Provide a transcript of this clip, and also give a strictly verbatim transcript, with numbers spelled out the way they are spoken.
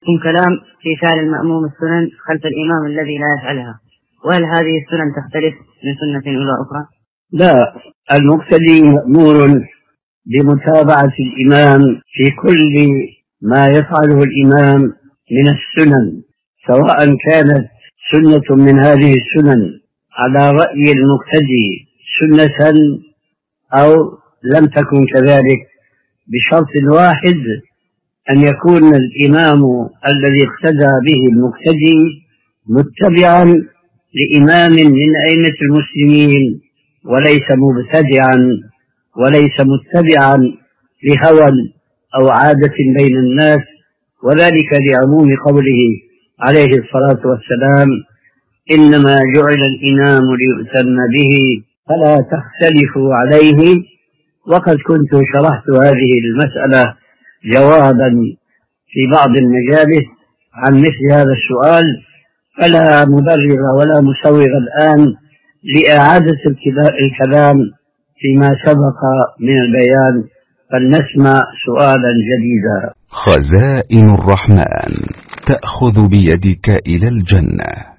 ثم كلام في فعل المأموم السنن خلف الإمام الذي لا يفعلها، وهل هذه السنن تختلف من سنة إلى أخرى؟ لا، المقتدي مأمور بمتابعة الإمام في كل ما يفعله الإمام من السنن، سواء كانت سنة من هذه السنن على رأي المقتدي سنة أو لم تكن كذلك، بشرط واحد: أن يكون الإمام الذي اقتدى به المقتدي متبعا لإمام من أئمة المسلمين، وليس مبتدعا وليس متبعا لهوى أو عادة بين الناس، وذلك لعموم قوله عليه الصلاة والسلام: إنما جعل الإمام ليؤتم به فلا تختلفوا عليه. وقد كنت شرحت هذه المسألة جوابا في بعض المجالس عن مثل هذا السؤال، فلا مبرر ولا مسوغ الآن لإعادة الكلام فيما سبق من البيان، فلنسمع سؤالا جديدا. خزائن الرحمن تأخذ بيدك إلى الجنة.